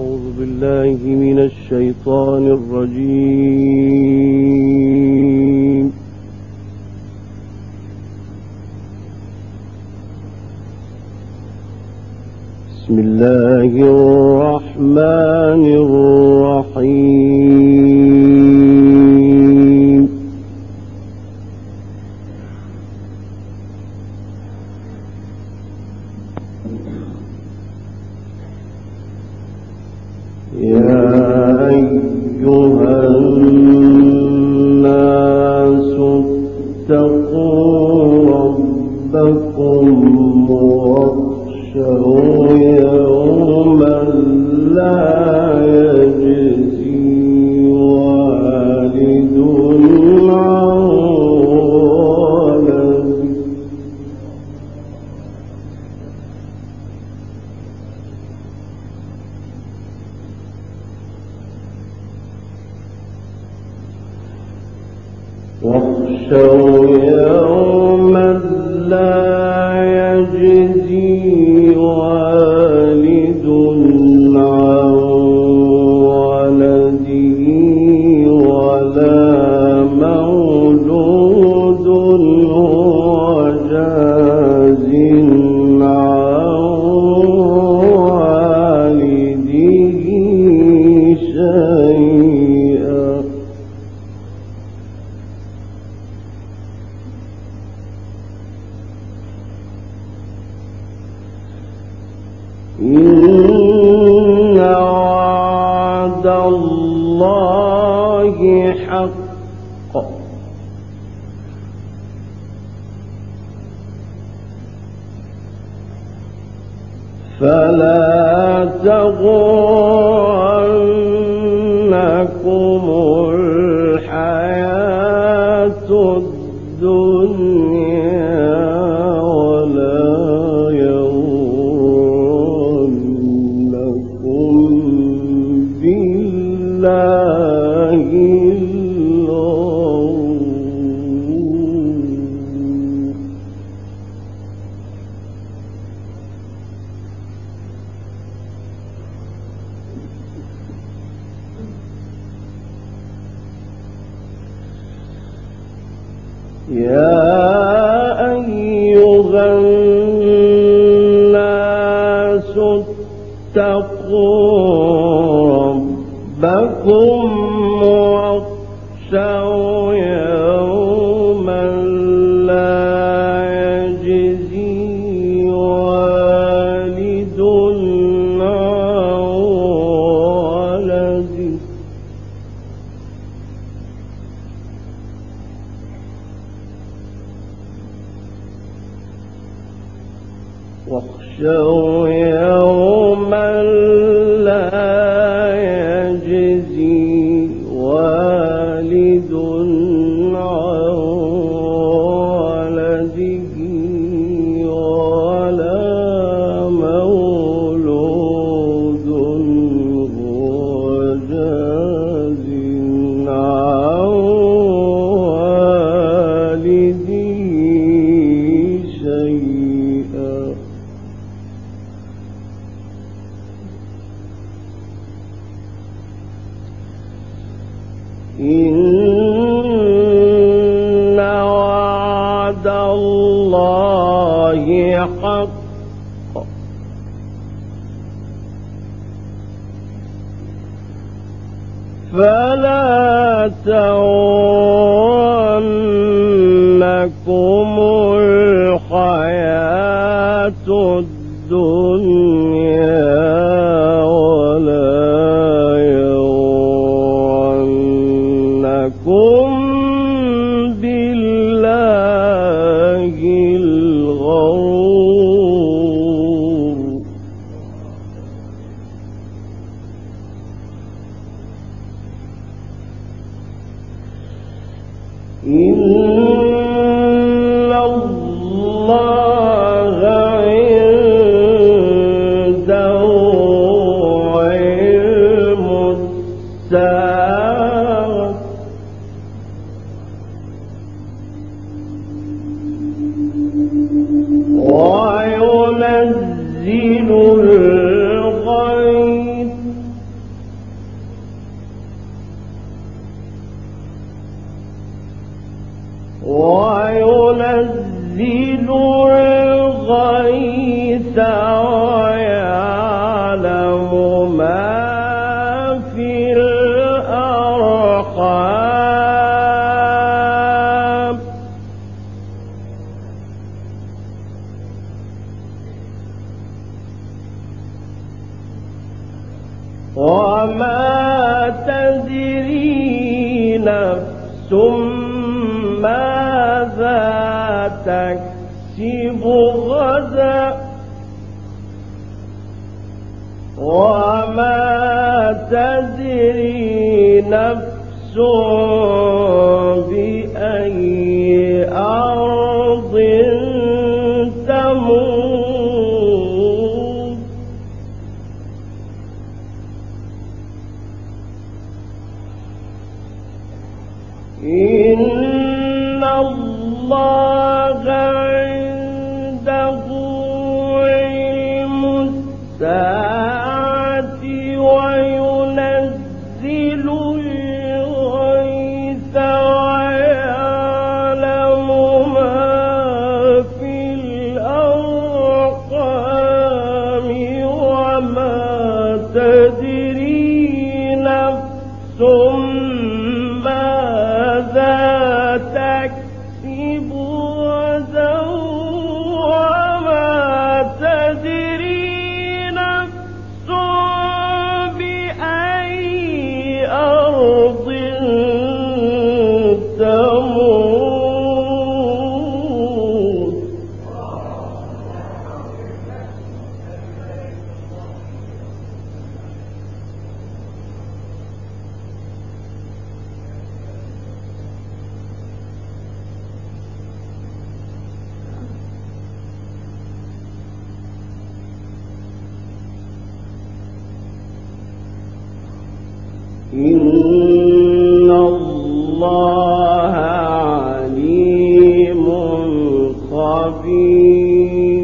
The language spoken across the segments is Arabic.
أعوذ بالله من الشيطان الرجيم. بسم الله الرحمن الرحيم. يا أيها الناس اتقوا ربكم واخشوا يوما لا يجزي والد عن ولده واخشوا يوما لا يجزي والد عن ولده ولا مولود هو جاز عن والده شيئا إن وعد الله حق فلا تغرنكم الحياة الدنيا يا أيها الناس اتقوا ربكم واخشوا يوما لا يجزي والد عن ولده واخشوا يوما لا يجزي والد عن ولده ولا مولود هو جاز عن والده شيئا إن وعد الله حق فلا تغرنكم الحياة الدنيا بالله الغرور إن الله عنده علم الساعة وينزل الغيث وما تدري نفس ماذا تكسب غدا وما تدري نفس بأي أرض تموت إن الله عنده علم الساعة وينزل الغيث ويعلم ما في الأرحام وما تدري نفس تكسب غدا وما تدري نفس بأي أرض تموت إن الله عليم خبير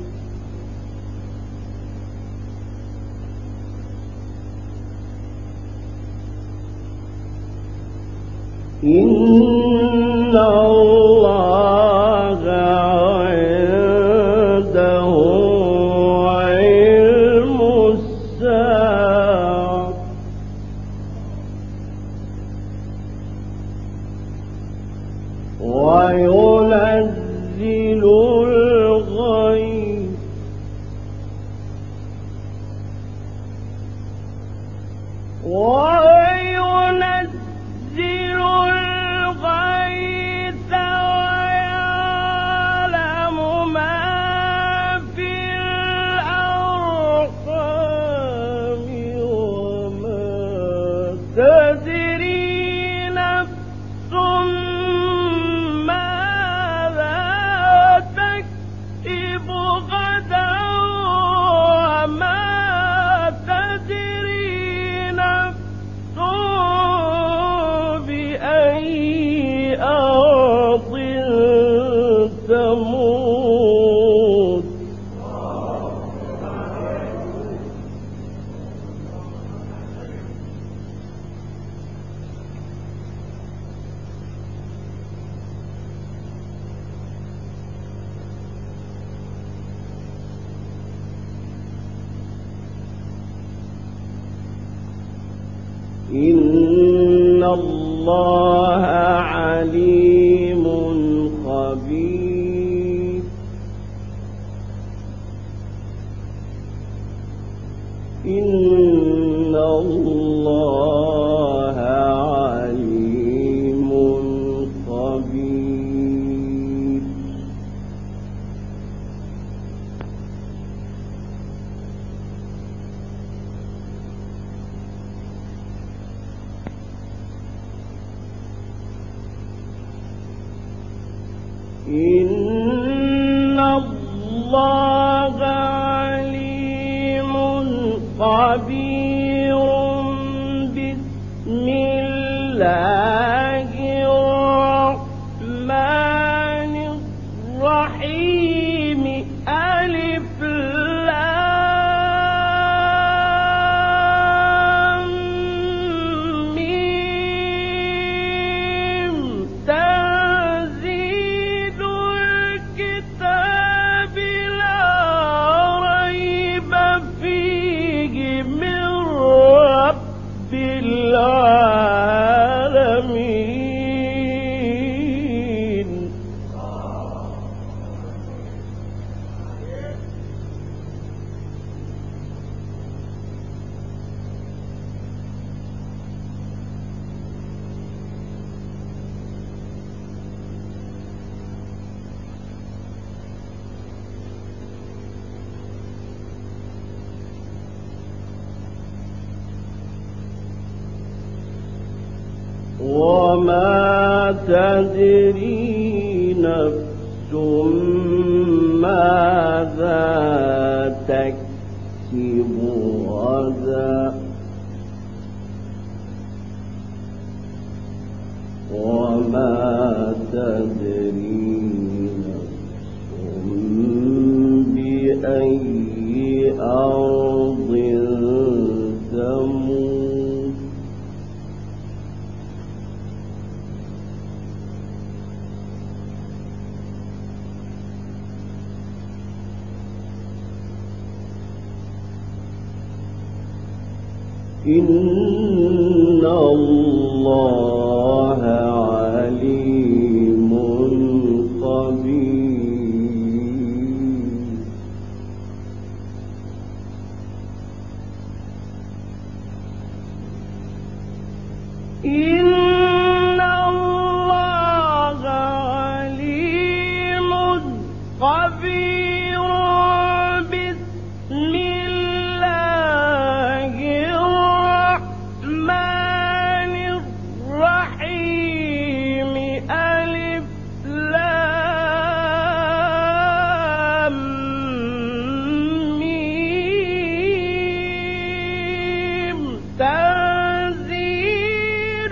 إن الله عنده علم الساعة وينزل الغيث وينزل الغيث ويعلم ما في الأرحام وما تدري نفس ماذا تكسب غدا وما تدري نفس بأي أرض تموت إن الله عليم خبير إن الله عليم خبير إن الله عليم خبير وما تدري نفس ماذا تكسب غدا وما تدري نفس بأي أرض تموت إن الله عليم خبير إن الله عليم خبير بسم الله الرحمن الرحيم ألف لام ميم تنزيل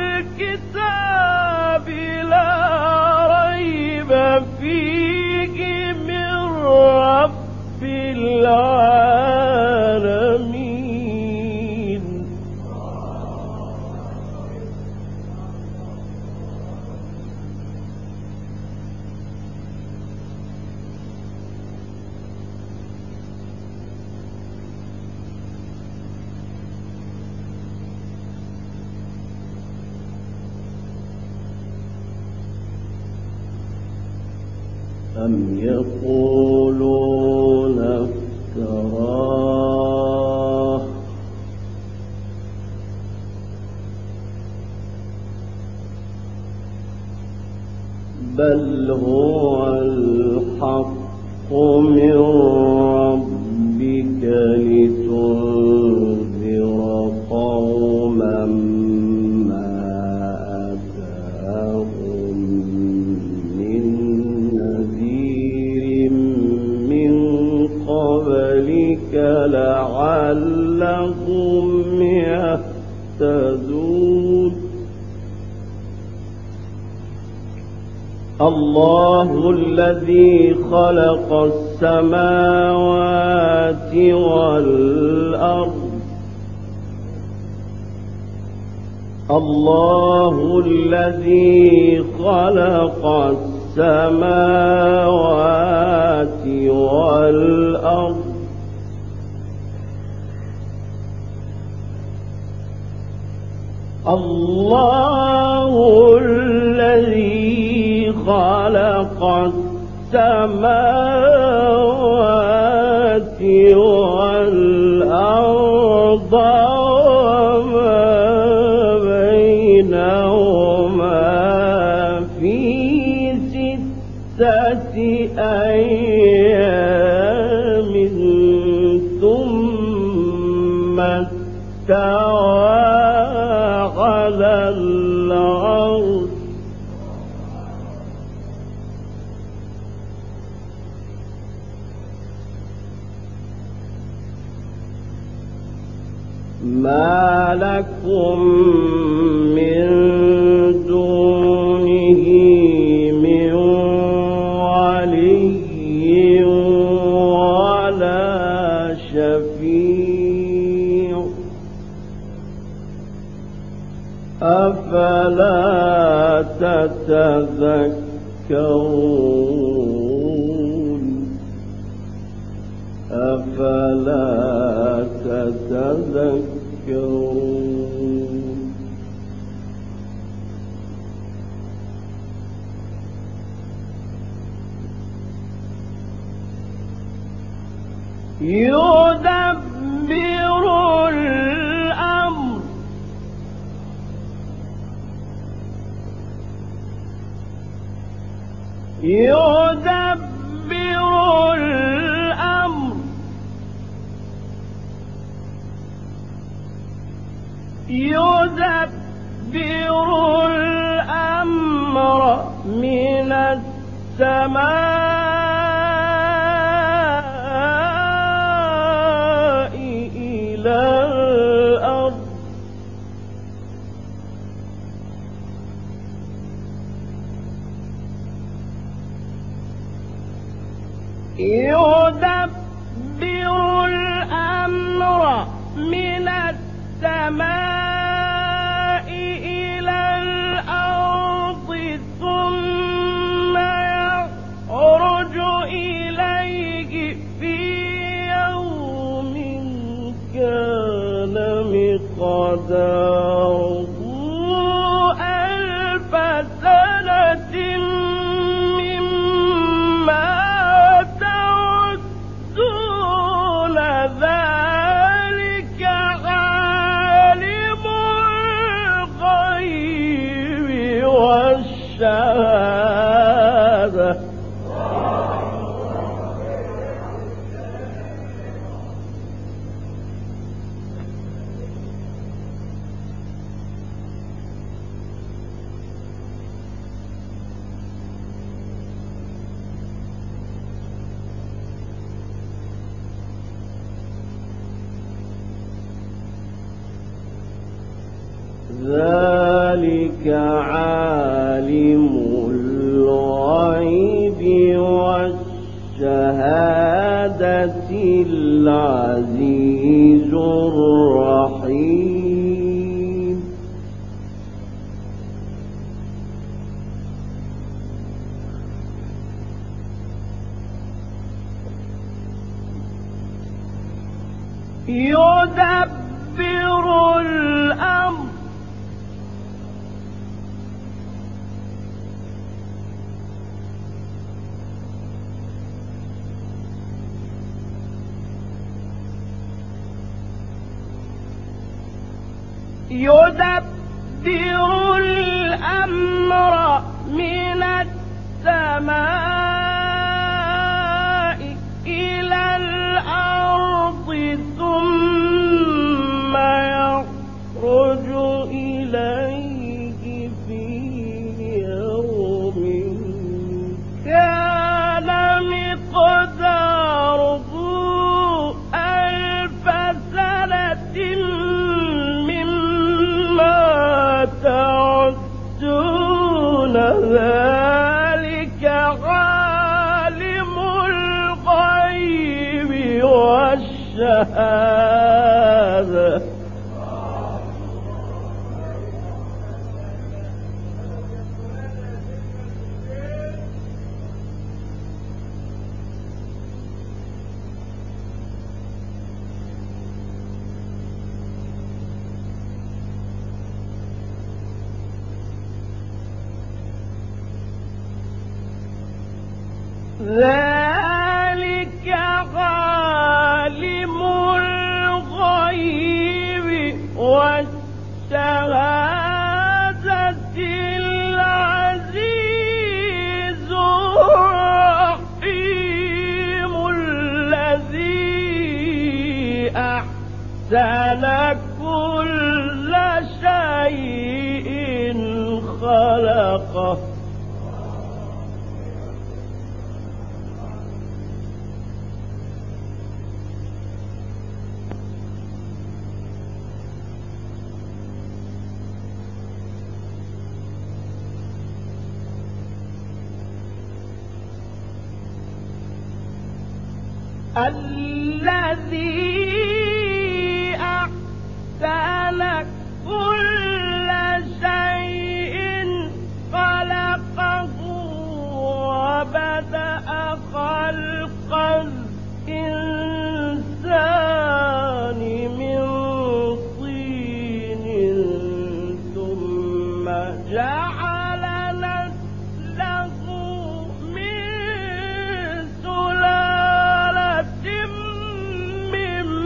الكتاب لا ريب فيه من رب العالمين أم يقولون افتراه بل هو الحق من ربك لتنذر قوما ما أتاهم من نذير من قبلك لعلهم يهتدون الله الذي خلق السماوات والأرض الله الذي خلق السماوات والأرض الله الذي خلق السماوات والأرض وما بينهما في 6 أيام ثم استوى على العرش ما لكم من دونه من ولي ولا شفيع أفلا تتذكرون أفلا تتذكرون يدبر الأمر يدبر الأمر يدبر الأمر من السماء إلى الأرض يدبر الأمر من السماء إلى الأرض ثم يعرج إليه في يوم كان مقداره 1000 سنة مما تعدون ذلك عالم الغيب والشهادة ذلك عالم الغيب والشهادة العزيز الرحيم يدبر الأمر من السماء إلى الأرض ثم يخرج إليه في يوم كان مقداره 1000 سنة تعدون ذلك عالم الغيب والشهادة ذلك عالم الغيب والشهادة العزيز الرحيم الذي أحسن كل شيء خلقه الذي أحسن كل شيء خلقه وبدأ خلق الإنسان من طين ثم جعل نسله من سلالة من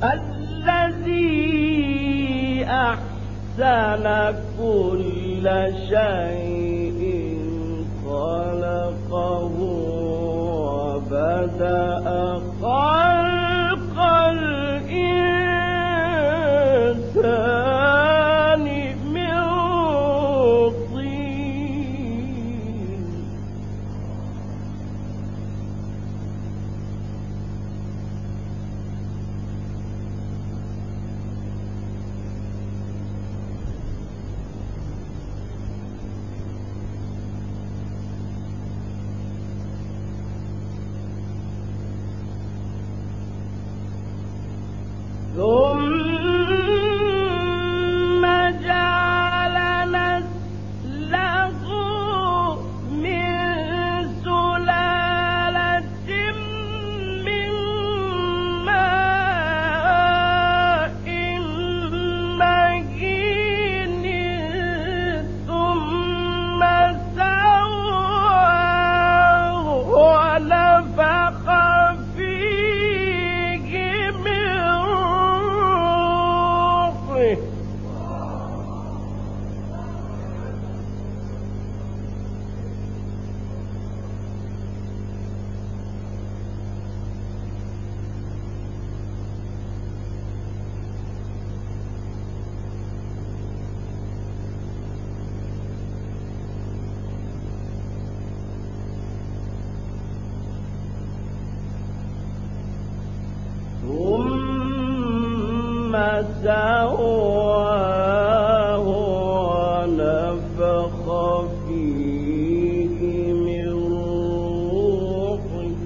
الذي أحسن كل شيء خلقه وبدأ خلق الإنسان من طين ثم جعل نسله من سلالة من ماء مهين ثم سواه ونفخ فيه من روحه ثم سواه ونفخ فيه من روحه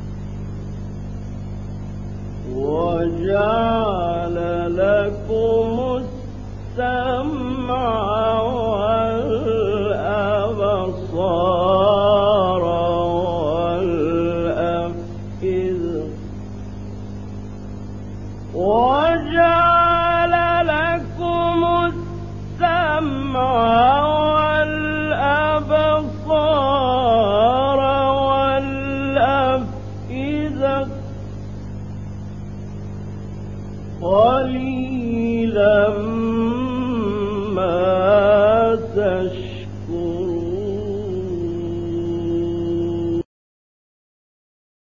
وجعل لكم السمع والأبصار والأفئدة وجعل لكم السمع والأبصار والأفئدة قليلا